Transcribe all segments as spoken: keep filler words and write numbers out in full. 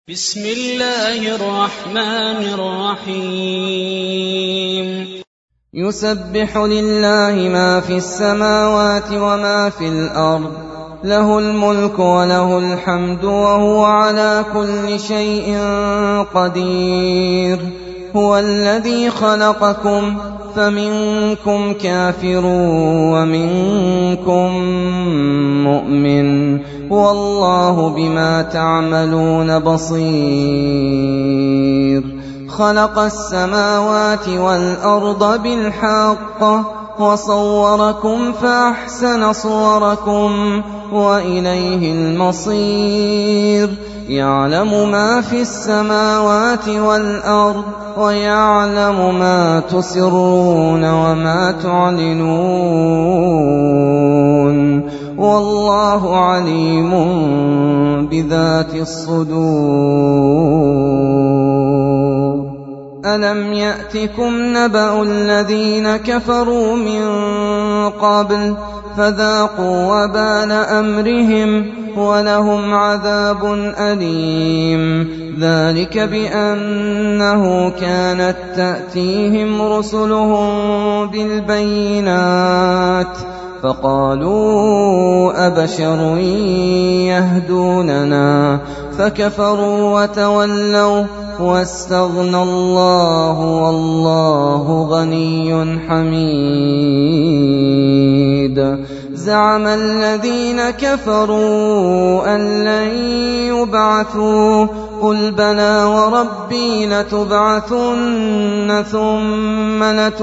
بسم الله الرحمن الرحيم يسبح لله ما في السماوات وما في الأرض له الملك وله الحمد وهو على كل شيء قدير هو الذي خلقكم فمنكم كافر ومنكم مؤمن والله بما تعملون بصير خلق السماوات والأرض بالحق وصوركم فأحسن صوركم وإليه المصير يعلم ما في السماوات والأرض ويعلم ما تسرون وما تعلنون والله عليم بذات الصدور ألم يأتكم نبأ الذين كفروا من قبل فذاقوا وبال أمرهم ولهم عذاب أليم ذلك بأنه كانت تأتيهم رسلهم بالبينات فقالوا أبشر يهدوننا فكفروا وتولوا واستغنى الله والله غني حميد زعم الذين كفروا أن لن يبعثوا قل بلى وربي لتبعثن ثم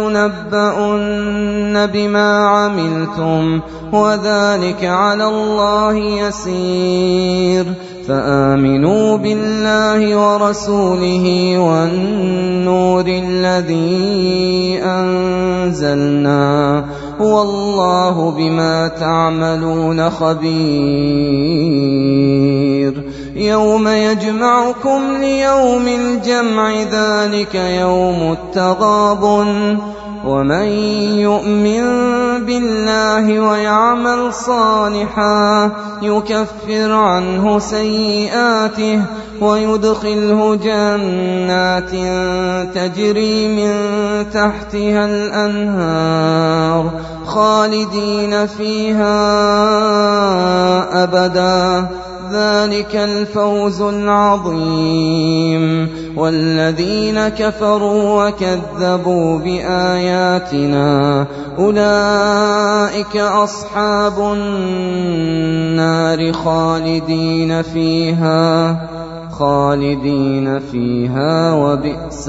لتنبؤن بما عملتم وذلك على الله يسير فآمنوا بالله ورسوله والنور الذي أنزلنا والله بما تعملون خبير يوم يجمعكم ليوم الجمع ذلك يوم التغابن ومن يؤمن بالله ويعمل صالحا يكفر عنه سيئاته ويدخله جنات تجري من تحتها الأنهار خالدين فيها أبدا ذلك الفوز العظيم والذين كفروا وكذبوا بآياتنا أولئك أصحاب النار خالدين فيها خالدين فيها وبئس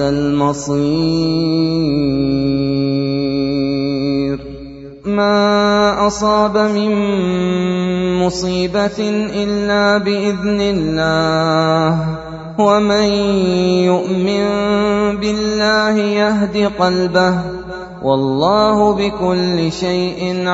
المصير ما أصاب من مصيبة إلا بإذن الله ومن يؤمن بالله يهد قلبه والله بكل شيء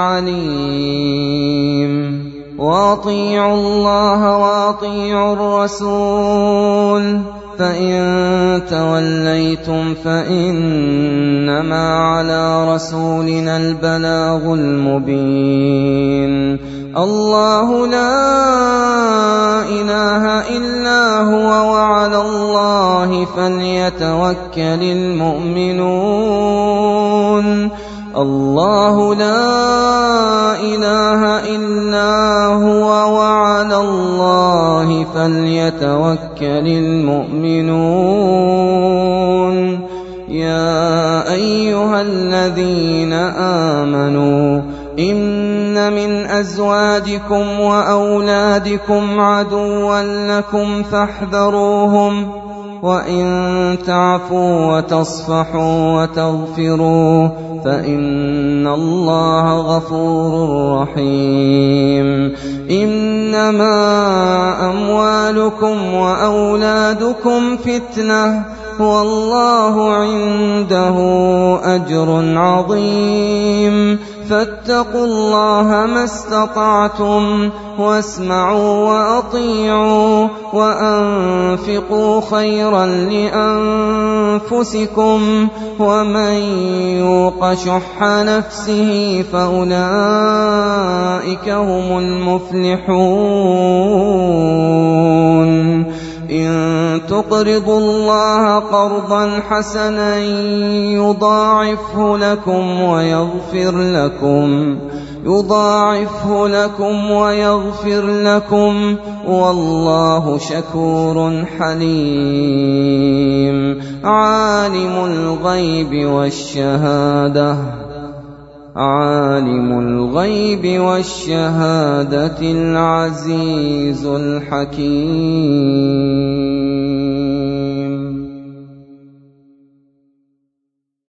عليم وأطيعوا الله وأطيعوا الرسول فإن توليتم فإنما على رسولنا البلاغ المبين الله لا إله إلا هو وعلى الله فليتوكل المؤمنون الله لا إله إلا هو وعلى الله فليتوكل المؤمنون يا أيها الذين آمنوا إن من أزواجكم وأولادكم عدوا لكم فاحذروهم وإن تعفوا وتصفحوا وتغفروا فإن الله غفور رحيم إنما أموالكم وأولادكم فتنة والله عنده أجر عظيم فاتقوا الله ما استطعتم واسمعوا وأطيعوا وأنفقوا خيرا لأنفسكم ومن يوق شح نفسه فأولئك هم المفلحون إن تقرضوا الله قرضا حسنا يضاعفه لكم ويغفر لكم يضاعفه لكم ويغفر لكم والله شكور حليم. عالم الغيب والشهادة عالم الغيب والشهادة العزيز الحكيم.